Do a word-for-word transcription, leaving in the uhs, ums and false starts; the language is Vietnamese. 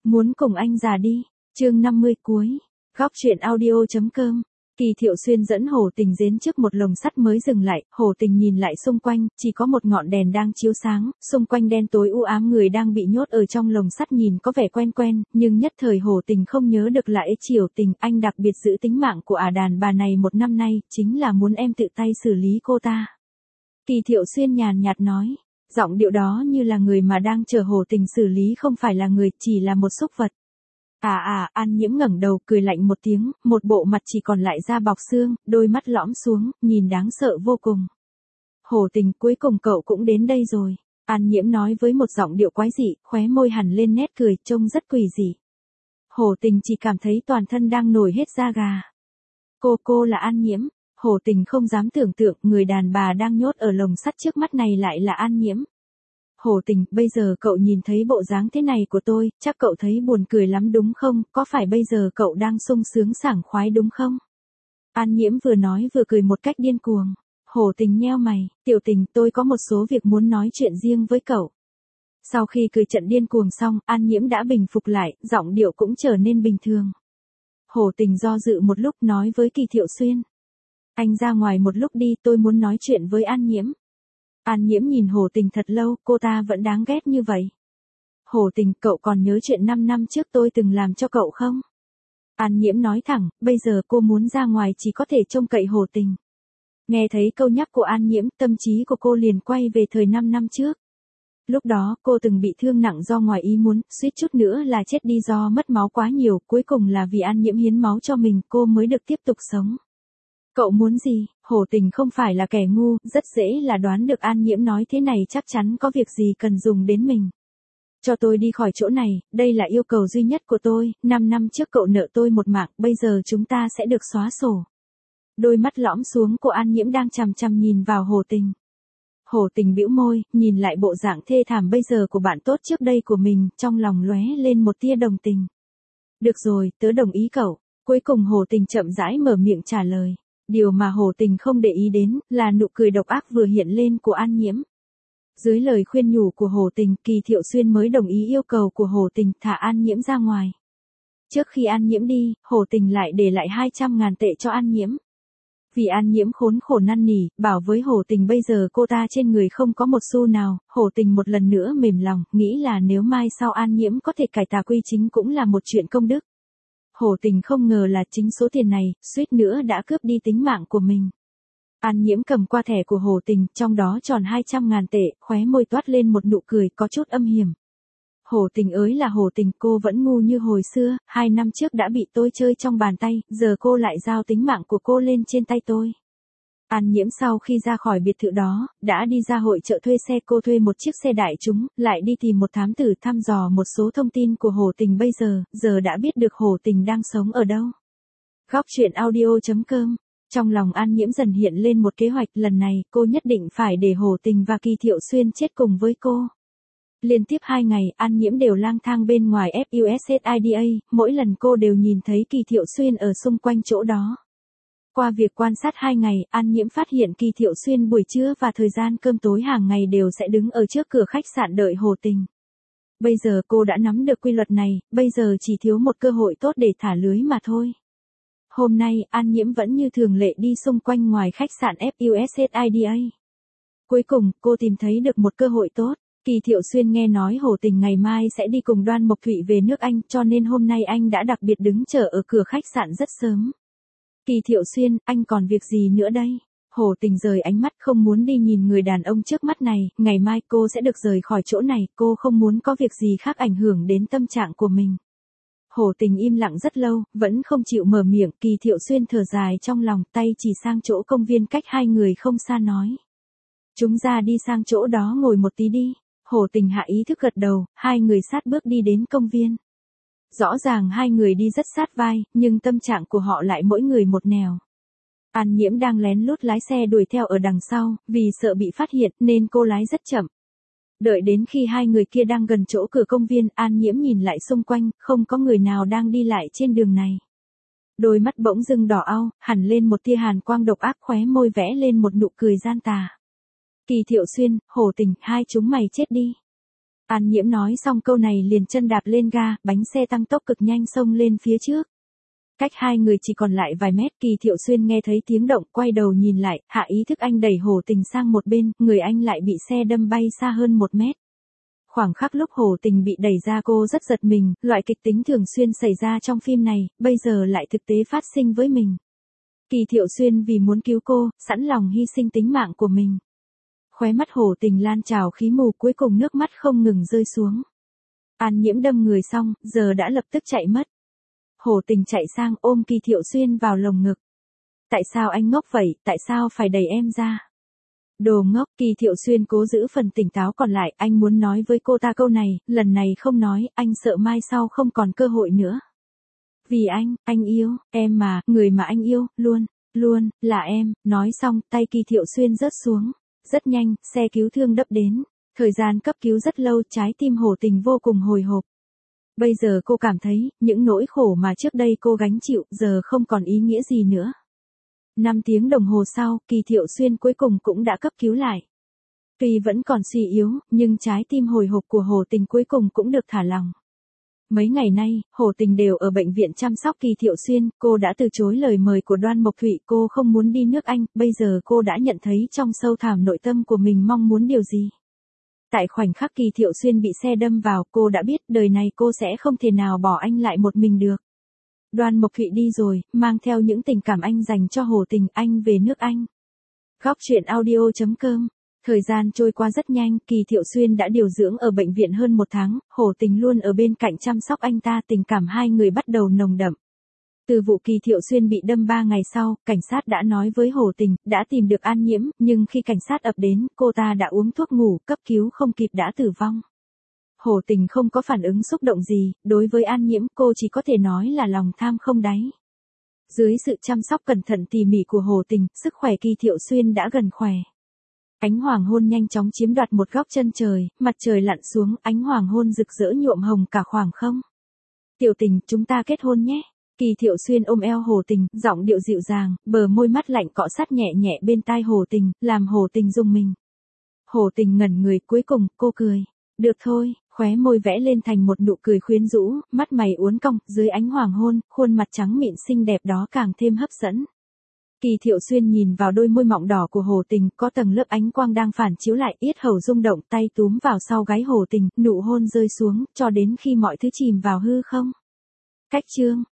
Muốn cùng anh già đi. Chương năm mươi cuối. Góc truyện audio.com. Kỳ Thiệu Xuyên dẫn Hồ Tình đến trước một lồng sắt mới dừng lại, Hồ Tình nhìn lại xung quanh, chỉ có một ngọn đèn đang chiếu sáng, xung quanh đen tối u ám, người đang bị nhốt ở trong lồng sắt nhìn có vẻ quen quen, nhưng nhất thời Hồ Tình không nhớ được là Ê Triều Tình, anh đặc biệt giữ tính mạng của ả đàn bà này một năm nay, chính là muốn em tự tay xử lý cô ta. Kỳ Thiệu Xuyên nhàn nhạt nói, giọng điệu đó như là người mà đang chờ Hồ Tình xử lý không phải là người, chỉ là một súc vật. À à, An Nhiễm ngẩng đầu cười lạnh một tiếng, một bộ mặt chỉ còn lại da bọc xương, đôi mắt lõm xuống, nhìn đáng sợ vô cùng. Hồ Tình, cuối cùng cậu cũng đến đây rồi. An Nhiễm nói với một giọng điệu quái dị, khóe môi hằn lên nét cười, trông rất quỷ dị. Hồ Tình chỉ cảm thấy toàn thân đang nổi hết da gà. Cô cô là An Nhiễm. Hồ Tình không dám tưởng tượng người đàn bà đang nhốt ở lồng sắt trước mắt này lại là An Nhiễm. Hồ Tình, bây giờ cậu nhìn thấy bộ dáng thế này của tôi, chắc cậu thấy buồn cười lắm đúng không, có phải bây giờ cậu đang sung sướng sảng khoái đúng không? An Nhiễm vừa nói vừa cười một cách điên cuồng. Hồ Tình nheo mày, Tiểu Tình, tôi có một số việc muốn nói chuyện riêng với cậu. Sau khi cười trận điên cuồng xong, An Nhiễm đã bình phục lại, giọng điệu cũng trở nên bình thường. Hồ Tình do dự một lúc nói với Kỳ Thiệu Xuyên. Anh ra ngoài một lúc đi, tôi muốn nói chuyện với An Nhiễm. An Nhiễm nhìn Hồ Tình thật lâu, cô ta vẫn đáng ghét như vậy. Hồ Tình, cậu còn nhớ chuyện năm năm trước tôi từng làm cho cậu không? An Nhiễm nói thẳng, bây giờ cô muốn ra ngoài chỉ có thể trông cậy Hồ Tình. Nghe thấy câu nhắc của An Nhiễm, tâm trí của cô liền quay về thời năm năm trước. Lúc đó, cô từng bị thương nặng do ngoài ý muốn, suýt chút nữa là chết đi do mất máu quá nhiều, cuối cùng là vì An Nhiễm hiến máu cho mình, cô mới được tiếp tục sống. Cậu muốn gì? Hồ Tình không phải là kẻ ngu, rất dễ là đoán được An Nhiễm nói thế này chắc chắn có việc gì cần dùng đến mình. Cho tôi đi khỏi chỗ này, đây là yêu cầu duy nhất của tôi, năm năm trước cậu nợ tôi một mạng, bây giờ chúng ta sẽ được xóa sổ. Đôi mắt lõm xuống của An Nhiễm đang chằm chằm nhìn vào Hồ Tình. Hồ Tình bĩu môi, nhìn lại bộ dạng thê thảm bây giờ của bạn tốt trước đây của mình, trong lòng lóe lên một tia đồng tình. Được rồi, tớ đồng ý cậu. Cuối cùng Hồ Tình chậm rãi mở miệng trả lời. Điều mà Hồ Tình không để ý đến, là nụ cười độc ác vừa hiện lên của An Nhiễm. Dưới lời khuyên nhủ của Hồ Tình, Kỳ Thiệu Xuyên mới đồng ý yêu cầu của Hồ Tình thả An Nhiễm ra ngoài. Trước khi An Nhiễm đi, Hồ Tình lại để lại hai trăm ngàn tệ cho An Nhiễm. Vì An Nhiễm khốn khổ năn nỉ, bảo với Hồ Tình bây giờ cô ta trên người không có một xu nào, Hồ Tình một lần nữa mềm lòng, nghĩ là nếu mai sau An Nhiễm có thể cải tà quy chính cũng là một chuyện công đức. Hồ Tình không ngờ là chính số tiền này, suýt nữa đã cướp đi tính mạng của mình. An Nhiễm cầm qua thẻ của Hồ Tình, trong đó tròn hai trăm ngàn tệ, khóe môi toát lên một nụ cười có chút âm hiểm. Hồ Tình ơi là Hồ Tình, cô vẫn ngu như hồi xưa, hai năm trước đã bị tôi chơi trong bàn tay, giờ cô lại giao tính mạng của cô lên trên tay tôi. An Nhiễm sau khi ra khỏi biệt thự đó, đã đi ra hội chợ thuê xe, cô thuê một chiếc xe đại chúng, lại đi tìm một thám tử thăm dò một số thông tin của Hồ Tình bây giờ, giờ đã biết được Hồ Tình đang sống ở đâu. Góc truyện audio.com. Trong lòng An Nhiễm dần hiện lên một kế hoạch, lần này cô nhất định phải để Hồ Tình và Kỳ Thiệu Xuyên chết cùng với cô. Liên tiếp hai ngày, An Nhiễm đều lang thang bên ngoài ép u ét i đê a, mỗi lần cô đều nhìn thấy Kỳ Thiệu Xuyên ở xung quanh chỗ đó. Qua việc quan sát hai ngày, An Nhiễm phát hiện Kỳ Thiệu Xuyên buổi trưa và thời gian cơm tối hàng ngày đều sẽ đứng ở trước cửa khách sạn đợi Hồ Tình. Bây giờ cô đã nắm được quy luật này, bây giờ chỉ thiếu một cơ hội tốt để thả lưới mà thôi. Hôm nay, An Nhiễm vẫn như thường lệ đi xung quanh ngoài khách sạn ép u ét i đê a. Cuối cùng, cô tìm thấy được một cơ hội tốt. Kỳ Thiệu Xuyên nghe nói Hồ Tình ngày mai sẽ đi cùng Đoan Mộc Thụy về nước Anh, cho nên hôm nay anh đã đặc biệt đứng chờ ở cửa khách sạn rất sớm. Kỳ Thiệu Xuyên, anh còn việc gì nữa đây? Hồ Tình rời ánh mắt không muốn đi nhìn người đàn ông trước mắt này, ngày mai cô sẽ được rời khỏi chỗ này, cô không muốn có việc gì khác ảnh hưởng đến tâm trạng của mình. Hồ Tình im lặng rất lâu, vẫn không chịu mở miệng, Kỳ Thiệu Xuyên thở dài trong lòng, tay chỉ sang chỗ công viên cách hai người không xa nói. Chúng ra đi sang chỗ đó ngồi một tí đi. Hồ Tình hạ ý thức gật đầu, hai người sát bước đi đến công viên. Rõ ràng hai người đi rất sát vai, nhưng tâm trạng của họ lại mỗi người một nẻo. An Nhiễm đang lén lút lái xe đuổi theo ở đằng sau, vì sợ bị phát hiện nên cô lái rất chậm. Đợi đến khi hai người kia đang gần chỗ cửa công viên, An Nhiễm nhìn lại xung quanh, không có người nào đang đi lại trên đường này. Đôi mắt bỗng dưng đỏ au, hẳn lên một tia hàn quang độc ác, khóe môi vẽ lên một nụ cười gian tà. Kỳ Thiệu Xuyên, Hồ Tình, hai chúng mày chết đi. An Nhiễm nói xong câu này liền chân đạp lên ga, bánh xe tăng tốc cực nhanh xông lên phía trước. Cách hai người chỉ còn lại vài mét, Kỳ Thiệu Xuyên nghe thấy tiếng động, quay đầu nhìn lại, hạ ý thức anh đẩy Hồ Tình sang một bên, người anh lại bị xe đâm bay xa hơn một mét. Khoảng khắc lúc Hồ Tình bị đẩy ra cô rất giật mình, loại kịch tính thường xuyên xảy ra trong phim này, bây giờ lại thực tế phát sinh với mình. Kỳ Thiệu Xuyên vì muốn cứu cô, sẵn lòng hy sinh tính mạng của mình. Khóe mắt Hồ Tình lan trào khí mù, cuối cùng nước mắt không ngừng rơi xuống. An Nhiễm đâm người xong, giờ đã lập tức chạy mất. Hồ Tình chạy sang ôm Kỳ Thiệu Xuyên vào lồng ngực. Tại sao anh ngốc vậy, tại sao phải đẩy em ra? Đồ ngốc, Kỳ Thiệu Xuyên cố giữ phần tỉnh táo còn lại, anh muốn nói với cô ta câu này, lần này không nói, anh sợ mai sau không còn cơ hội nữa. Vì anh, anh yêu, em mà, người mà anh yêu, luôn, luôn, là em, nói xong, tay Kỳ Thiệu Xuyên rớt xuống. Rất nhanh, xe cứu thương đấp đến. Thời gian cấp cứu rất lâu, trái tim Hồ Tình vô cùng hồi hộp. Bây giờ cô cảm thấy, những nỗi khổ mà trước đây cô gánh chịu, giờ không còn ý nghĩa gì nữa. Năm tiếng đồng hồ sau, Kỳ Thiệu Xuyên cuối cùng cũng đã cấp cứu lại. Tuy vẫn còn suy yếu, nhưng trái tim hồi hộp của Hồ Tình cuối cùng cũng được thả lỏng. Mấy ngày nay, Hồ Tình đều ở bệnh viện chăm sóc Kỳ Thiệu Xuyên, cô đã từ chối lời mời của Đoan Mộc Thụy, cô không muốn đi nước Anh, bây giờ cô đã nhận thấy trong sâu thẳm nội tâm của mình mong muốn điều gì. Tại khoảnh khắc Kỳ Thiệu Xuyên bị xe đâm vào, cô đã biết đời này cô sẽ không thể nào bỏ anh lại một mình được. Đoan Mộc Thụy đi rồi, mang theo những tình cảm anh dành cho Hồ Tình, anh về nước Anh. Góc truyện audio chấm com. Thời gian trôi qua rất nhanh, Kỳ Thiệu Xuyên đã điều dưỡng ở bệnh viện hơn một tháng, Hồ Tình luôn ở bên cạnh chăm sóc anh ta, tình cảm hai người bắt đầu nồng đậm. Từ vụ Kỳ Thiệu Xuyên bị đâm ba ngày sau, cảnh sát đã nói với Hồ Tình, đã tìm được An Nhiễm, nhưng khi cảnh sát ập đến, cô ta đã uống thuốc ngủ, cấp cứu không kịp đã tử vong. Hồ Tình không có phản ứng xúc động gì, đối với An Nhiễm cô chỉ có thể nói là lòng tham không đáy. Dưới sự chăm sóc cẩn thận tỉ mỉ của Hồ Tình, sức khỏe Kỳ Thiệu Xuyên đã gần khỏe. Ánh hoàng hôn nhanh chóng chiếm đoạt một góc chân trời, mặt trời lặn xuống, ánh hoàng hôn rực rỡ nhuộm hồng cả khoảng không. Tiểu Tình, chúng ta kết hôn nhé. Kỳ Thiệu Xuyên ôm eo Hồ Tình, giọng điệu dịu dàng, bờ môi mắt lạnh cọ sát nhẹ nhẹ bên tai Hồ Tình, làm Hồ Tình rung mình. Hồ Tình ngẩn người, cuối cùng, cô cười. Được thôi, khóe môi vẽ lên thành một nụ cười quyến rũ, mắt mày uốn cong, dưới ánh hoàng hôn, khuôn mặt trắng mịn xinh đẹp đó càng thêm hấp dẫn. Kỳ Thiệu Xuyên nhìn vào đôi môi mọng đỏ của Hồ Tình, có tầng lớp ánh quang đang phản chiếu lại, yết hầu rung động, tay túm vào sau gáy Hồ Tình, nụ hôn rơi xuống, cho đến khi mọi thứ chìm vào hư không. Cách chương